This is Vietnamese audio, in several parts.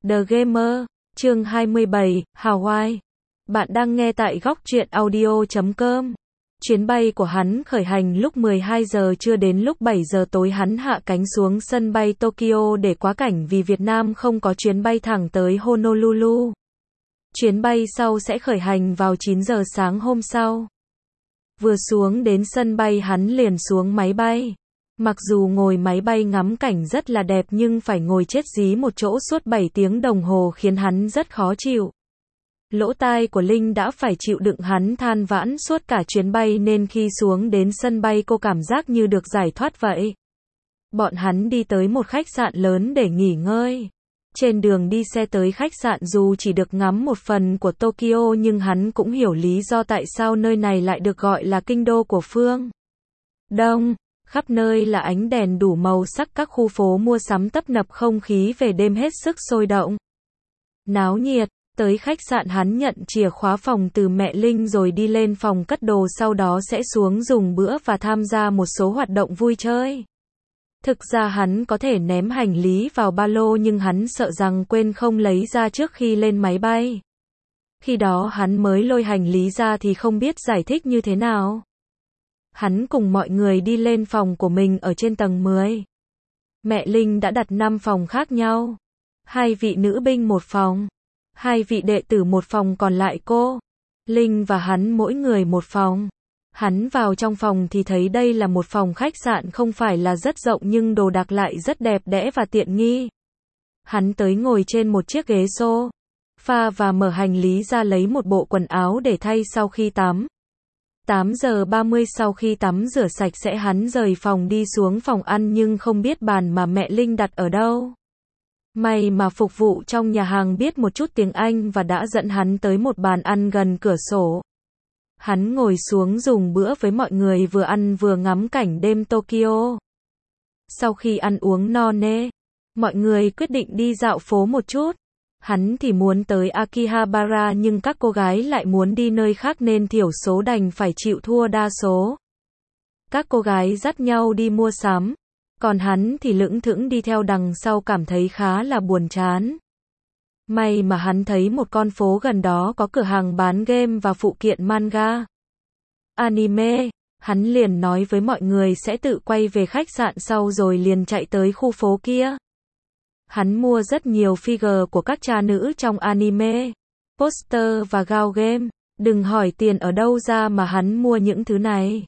The Gamer, chương 27, Hawaii. Bạn đang nghe tại góc truyện audio.com. Chuyến bay của hắn khởi hành lúc 12 giờ trưa, đến lúc 7 giờ tối hắn hạ cánh xuống sân bay Tokyo để quá cảnh vì Việt Nam không có chuyến bay thẳng tới Honolulu. Chuyến bay sau sẽ khởi hành vào 9 giờ sáng hôm sau. Vừa xuống đến sân bay hắn liền xuống máy bay. Mặc dù ngồi máy bay ngắm cảnh rất là đẹp nhưng phải ngồi chết dí một chỗ suốt 7 tiếng đồng hồ khiến hắn rất khó chịu. Lỗ tai của Linh đã phải chịu đựng hắn than vãn suốt cả chuyến bay nên khi xuống đến sân bay cô cảm giác như được giải thoát vậy. Bọn hắn đi tới một khách sạn lớn để nghỉ ngơi. Trên đường đi xe tới khách sạn dù chỉ được ngắm một phần của Tokyo nhưng hắn cũng hiểu lý do tại sao nơi này lại được gọi là kinh đô của phương Đông. Khắp nơi là ánh đèn đủ màu sắc, các khu phố mua sắm tấp nập, không khí về đêm hết sức sôi động. Náo nhiệt, tới khách sạn hắn nhận chìa khóa phòng từ mẹ Linh rồi đi lên phòng cất đồ, sau đó sẽ xuống dùng bữa và tham gia một số hoạt động vui chơi. Thực ra hắn có thể ném hành lý vào ba lô nhưng hắn sợ rằng quên không lấy ra trước khi lên máy bay. Khi đó hắn mới lôi hành lý ra thì không biết giải thích như thế nào. Hắn cùng mọi người đi lên phòng của mình ở trên tầng 10. Mẹ Linh đã đặt 5 phòng khác nhau. 2 vị nữ binh một phòng. 2 vị đệ tử một phòng, còn lại cô, Linh và hắn mỗi người một phòng. Hắn vào trong phòng thì thấy đây là một phòng khách sạn không phải là rất rộng nhưng đồ đạc lại rất đẹp đẽ và tiện nghi. Hắn tới ngồi trên một chiếc ghế sofa và mở hành lý ra lấy một bộ quần áo để thay sau khi tắm. 8 giờ 30 sau khi tắm rửa sạch sẽ hắn rời phòng đi xuống phòng ăn nhưng không biết bàn mà mẹ Linh đặt ở đâu. May mà phục vụ trong nhà hàng biết một chút tiếng Anh và đã dẫn hắn tới một bàn ăn gần cửa sổ. Hắn ngồi xuống dùng bữa với mọi người, vừa ăn vừa ngắm cảnh đêm Tokyo. Sau khi ăn uống no nê, mọi người quyết định đi dạo phố một chút. Hắn thì muốn tới Akihabara nhưng các cô gái lại muốn đi nơi khác nên thiểu số đành phải chịu thua đa số. Các cô gái dắt nhau đi mua sắm, còn hắn thì lững thững đi theo đằng sau, cảm thấy khá là buồn chán. May mà hắn thấy một con phố gần đó có cửa hàng bán game và phụ kiện manga, anime. Hắn liền nói với mọi người sẽ tự quay về khách sạn sau rồi liền chạy tới khu phố kia. Hắn mua rất nhiều figure của các cha nữ trong anime, poster và gao game. Đừng hỏi tiền ở đâu ra mà hắn mua những thứ này.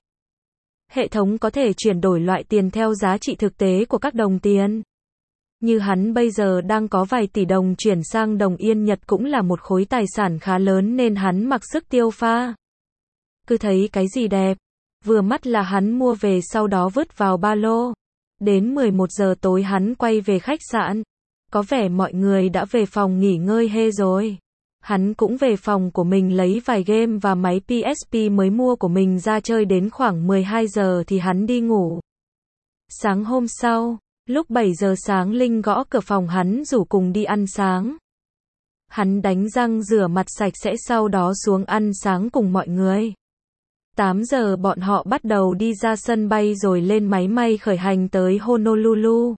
Hệ thống có thể chuyển đổi loại tiền theo giá trị thực tế của các đồng tiền. Như hắn bây giờ đang có vài tỷ đồng, chuyển sang đồng yên Nhật cũng là một khối tài sản khá lớn nên hắn mặc sức tiêu pha. Cứ thấy cái gì đẹp, vừa mắt là hắn mua về, sau đó vứt vào ba lô. Đến 11 giờ tối hắn quay về khách sạn. Có vẻ mọi người đã về phòng nghỉ ngơi hết rồi. Hắn cũng về phòng của mình lấy vài game và máy PSP mới mua của mình ra chơi, đến khoảng 12 giờ thì hắn đi ngủ. Sáng hôm sau, lúc 7 giờ sáng Linh gõ cửa phòng hắn rủ cùng đi ăn sáng. Hắn đánh răng rửa mặt sạch sẽ sau đó xuống ăn sáng cùng mọi người. 8 giờ bọn họ bắt đầu đi ra sân bay rồi lên máy bay khởi hành tới Honolulu,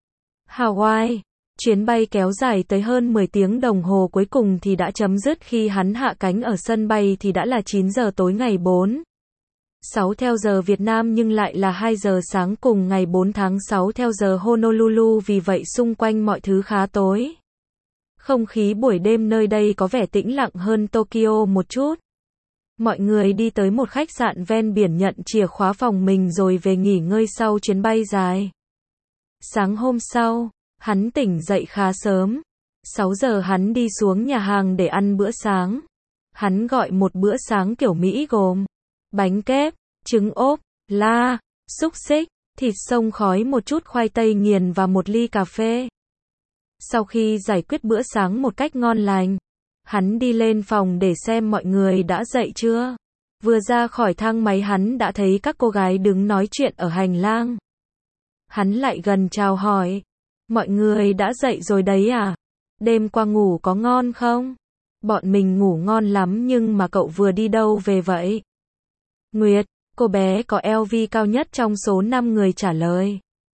Hawaii. Chuyến bay kéo dài tới hơn 10 tiếng đồng hồ, cuối cùng thì đã chấm dứt khi hắn hạ cánh ở sân bay thì đã là 9 giờ tối ngày 4/6 theo giờ Việt Nam nhưng lại là 2 giờ sáng cùng ngày 4 tháng 6 theo giờ Honolulu, vì vậy xung quanh mọi thứ khá tối. Không khí buổi đêm nơi đây có vẻ tĩnh lặng hơn Tokyo một chút. Mọi người đi tới một khách sạn ven biển nhận chìa khóa phòng mình rồi về nghỉ ngơi sau chuyến bay dài. Sáng hôm sau, hắn tỉnh dậy khá sớm. 6 giờ hắn đi xuống nhà hàng để ăn bữa sáng. Hắn gọi một bữa sáng kiểu Mỹ gồm bánh kép, trứng ốp, xúc xích, thịt xông khói, một chút khoai tây nghiền và một ly cà phê. Sau khi giải quyết bữa sáng một cách ngon lành, hắn đi lên phòng để xem mọi người đã dậy chưa. Vừa ra khỏi thang máy hắn đã thấy các cô gái đứng nói chuyện ở hành lang. Hắn lại gần chào hỏi. Mọi người đã dậy rồi đấy à? Đêm qua ngủ có ngon không? Bọn mình ngủ ngon lắm nhưng mà cậu vừa đi đâu về vậy? Nguyệt, cô bé có LV cao nhất trong số 5 người trả lời.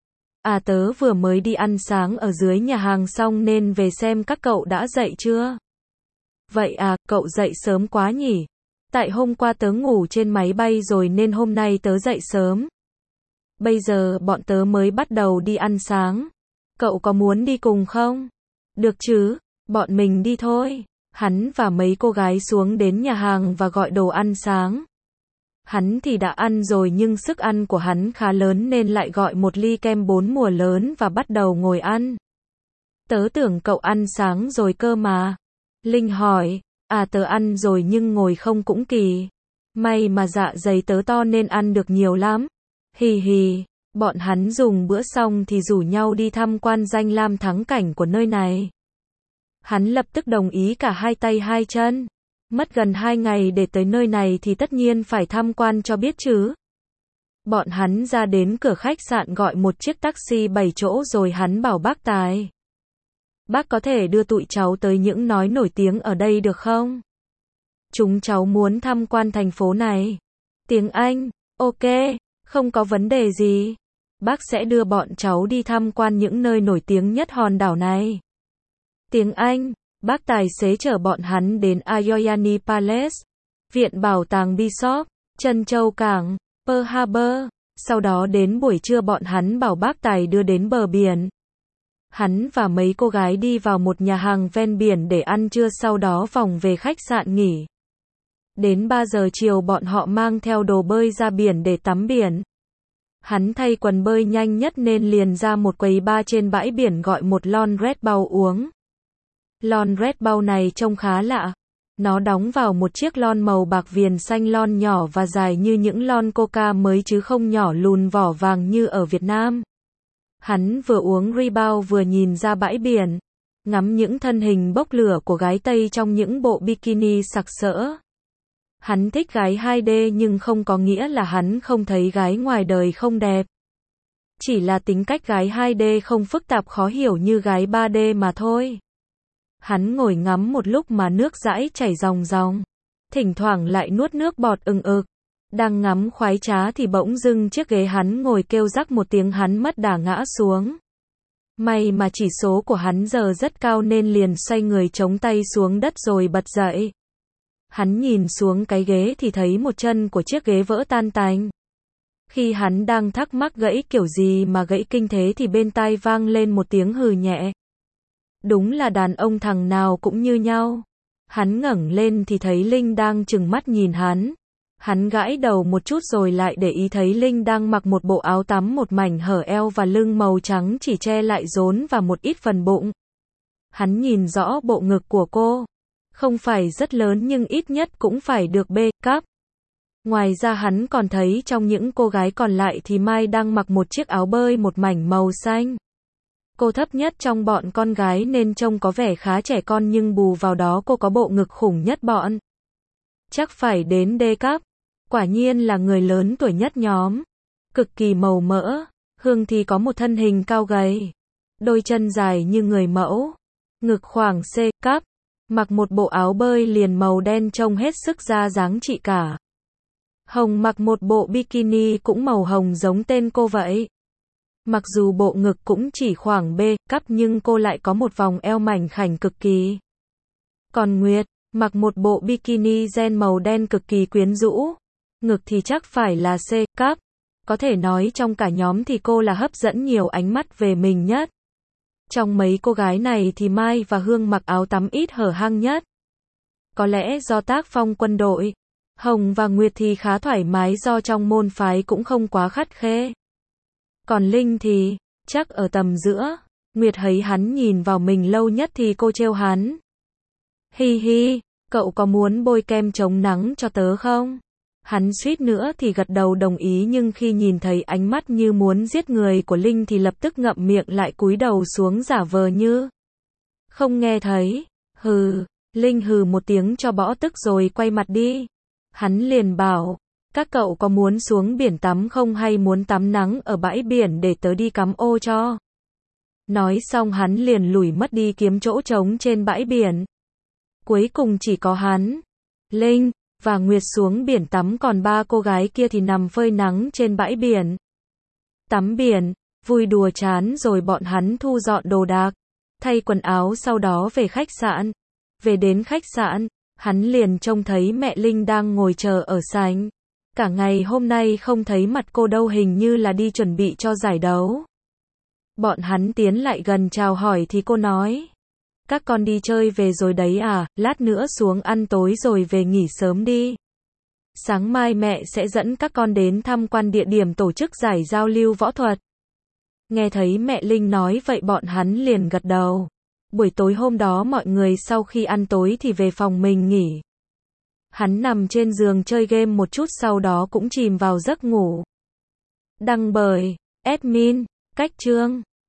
À tớ vừa mới đi ăn sáng ở dưới nhà hàng xong nên về xem các cậu đã dậy chưa. Vậy à, cậu dậy sớm quá nhỉ? Tại hôm qua tớ ngủ trên máy bay rồi nên hôm nay tớ dậy sớm. Bây giờ bọn tớ mới bắt đầu đi ăn sáng. Cậu có muốn đi cùng không? Được chứ, bọn mình đi thôi. Hắn và mấy cô gái xuống đến nhà hàng và gọi đồ ăn sáng. Hắn thì đã ăn rồi nhưng sức ăn của hắn khá lớn nên lại gọi một ly kem 4 mùa lớn và bắt đầu ngồi ăn. Tớ tưởng cậu ăn sáng rồi cơ mà. Linh hỏi, à tớ ăn rồi nhưng ngồi không cũng kỳ. May mà dạ dày tớ to nên ăn được nhiều lắm. Hì hì, bọn hắn dùng bữa xong thì rủ nhau đi tham quan danh lam thắng cảnh của nơi này. Hắn lập tức đồng ý cả hai tay hai chân. Mất gần 2 ngày để tới nơi này thì tất nhiên phải tham quan cho biết chứ. Bọn hắn ra đến cửa khách sạn gọi một chiếc taxi 7 chỗ rồi hắn bảo bác tài. Bác có thể đưa tụi cháu tới những nói nổi tiếng ở đây được không? Chúng cháu muốn tham quan thành phố này. Tiếng Anh, ok, không có vấn đề gì. Bác sẽ đưa bọn cháu đi tham quan những nơi nổi tiếng nhất hòn đảo này. Tiếng Anh, bác tài xế chở bọn hắn đến Ayoyani Palace, Viện Bảo tàng Bishop, Trân Châu Cảng, Pearl Harbor. Sau đó đến buổi trưa bọn hắn bảo bác tài đưa đến bờ biển. Hắn và mấy cô gái đi vào một nhà hàng ven biển để ăn trưa sau đó vòng về khách sạn nghỉ. Đến 3 giờ chiều bọn họ mang theo đồ bơi ra biển để tắm biển. Hắn thay quần bơi nhanh nhất nên liền ra một quầy bar trên bãi biển gọi một lon Red Bull uống. Lon Red Bull này trông khá lạ. Nó đóng vào một chiếc lon màu bạc viền xanh, lon nhỏ và dài như những lon Coca mới chứ không nhỏ lùn vỏ vàng như ở Việt Nam. Hắn vừa uống Red Bull vừa nhìn ra bãi biển, ngắm những thân hình bốc lửa của gái Tây trong những bộ bikini sặc sỡ. Hắn thích gái 2D nhưng không có nghĩa là hắn không thấy gái ngoài đời không đẹp. Chỉ là tính cách gái 2D không phức tạp khó hiểu như gái 3D mà thôi. Hắn ngồi ngắm một lúc mà nước dãi chảy ròng ròng, thỉnh thoảng lại nuốt nước bọt ừng ực. Đang ngắm khoái trá thì bỗng dưng chiếc ghế hắn ngồi kêu rắc một tiếng, hắn mất đà ngã xuống. May mà chỉ số của hắn giờ rất cao nên liền xoay người chống tay xuống đất rồi bật dậy. Hắn nhìn xuống cái ghế thì thấy một chân của chiếc ghế vỡ tan tành. Khi hắn đang thắc mắc gãy kiểu gì mà gãy kinh thế thì bên tai vang lên một tiếng hừ nhẹ. Đúng là đàn ông thằng nào cũng như nhau. Hắn ngẩng lên thì thấy Linh đang trừng mắt nhìn hắn. Hắn gãi đầu một chút rồi lại để ý thấy Linh đang mặc một bộ áo tắm một mảnh hở eo và lưng màu trắng chỉ che lại rốn và một ít phần bụng. Hắn nhìn rõ bộ ngực của cô. Không phải rất lớn nhưng ít nhất cũng phải được B cấp. Ngoài ra hắn còn thấy trong những cô gái còn lại thì Mai đang mặc một chiếc áo bơi một mảnh màu xanh. Cô thấp nhất trong bọn con gái nên trông có vẻ khá trẻ con nhưng bù vào đó cô có bộ ngực khủng nhất bọn. Chắc phải đến D cấp. Quả nhiên là người lớn tuổi nhất nhóm. Cực kỳ màu mỡ. Hương thì có một thân hình cao gầy. Đôi chân dài như người mẫu. Ngực khoảng C cấp. Mặc một bộ áo bơi liền màu đen trông hết sức ra dáng chị cả. Hồng mặc một bộ bikini cũng màu hồng giống tên cô vậy. Mặc dù bộ ngực cũng chỉ khoảng B cấp nhưng cô lại có một vòng eo mảnh khảnh cực kỳ. Còn Nguyệt, mặc một bộ bikini ren màu đen cực kỳ quyến rũ. Ngực thì chắc phải là C cấp. Có thể nói trong cả nhóm thì cô là hấp dẫn nhiều ánh mắt về mình nhất. Trong mấy cô gái này thì Mai và Hương mặc áo tắm ít hở hang nhất. Có lẽ do tác phong quân đội. Hồng và Nguyệt thì khá thoải mái do trong môn phái cũng không quá khắt khe. Còn Linh thì, chắc ở tầm giữa. Nguyệt thấy hắn nhìn vào mình lâu nhất thì cô trêu hắn. Hi hi, cậu có muốn bôi kem chống nắng cho tớ không? Hắn suýt nữa thì gật đầu đồng ý nhưng khi nhìn thấy ánh mắt như muốn giết người của Linh thì lập tức ngậm miệng lại cúi đầu xuống giả vờ như không nghe thấy. Hừ, Linh hừ một tiếng cho bỏ tức rồi quay mặt đi. Hắn liền bảo, các cậu có muốn xuống biển tắm không hay muốn tắm nắng ở bãi biển để tớ đi cắm ô cho? Nói xong hắn liền lủi mất đi kiếm chỗ trống trên bãi biển. Cuối cùng chỉ có hắn, Linh và Nguyệt xuống biển tắm còn 3 cô gái kia thì nằm phơi nắng trên bãi biển. Tắm biển, Vui đùa chán rồi bọn hắn thu dọn đồ đạc, thay quần áo sau đó về khách sạn. Về đến khách sạn, hắn liền trông thấy mẹ Linh đang ngồi chờ ở sảnh. Cả ngày hôm nay không thấy mặt cô đâu, hình như là đi chuẩn bị cho giải đấu. Bọn hắn tiến lại gần chào hỏi thì cô nói: các con đi chơi về rồi đấy à, lát nữa xuống ăn tối rồi về nghỉ sớm đi. Sáng mai mẹ sẽ dẫn các con đến tham quan địa điểm tổ chức giải giao lưu võ thuật. Nghe thấy mẹ Linh nói vậy bọn hắn liền gật đầu. Buổi tối hôm đó mọi người sau khi ăn tối thì về phòng mình nghỉ. Hắn nằm trên giường chơi game một chút sau đó cũng chìm vào giấc ngủ. Đăng bởi admin, Cách Chương.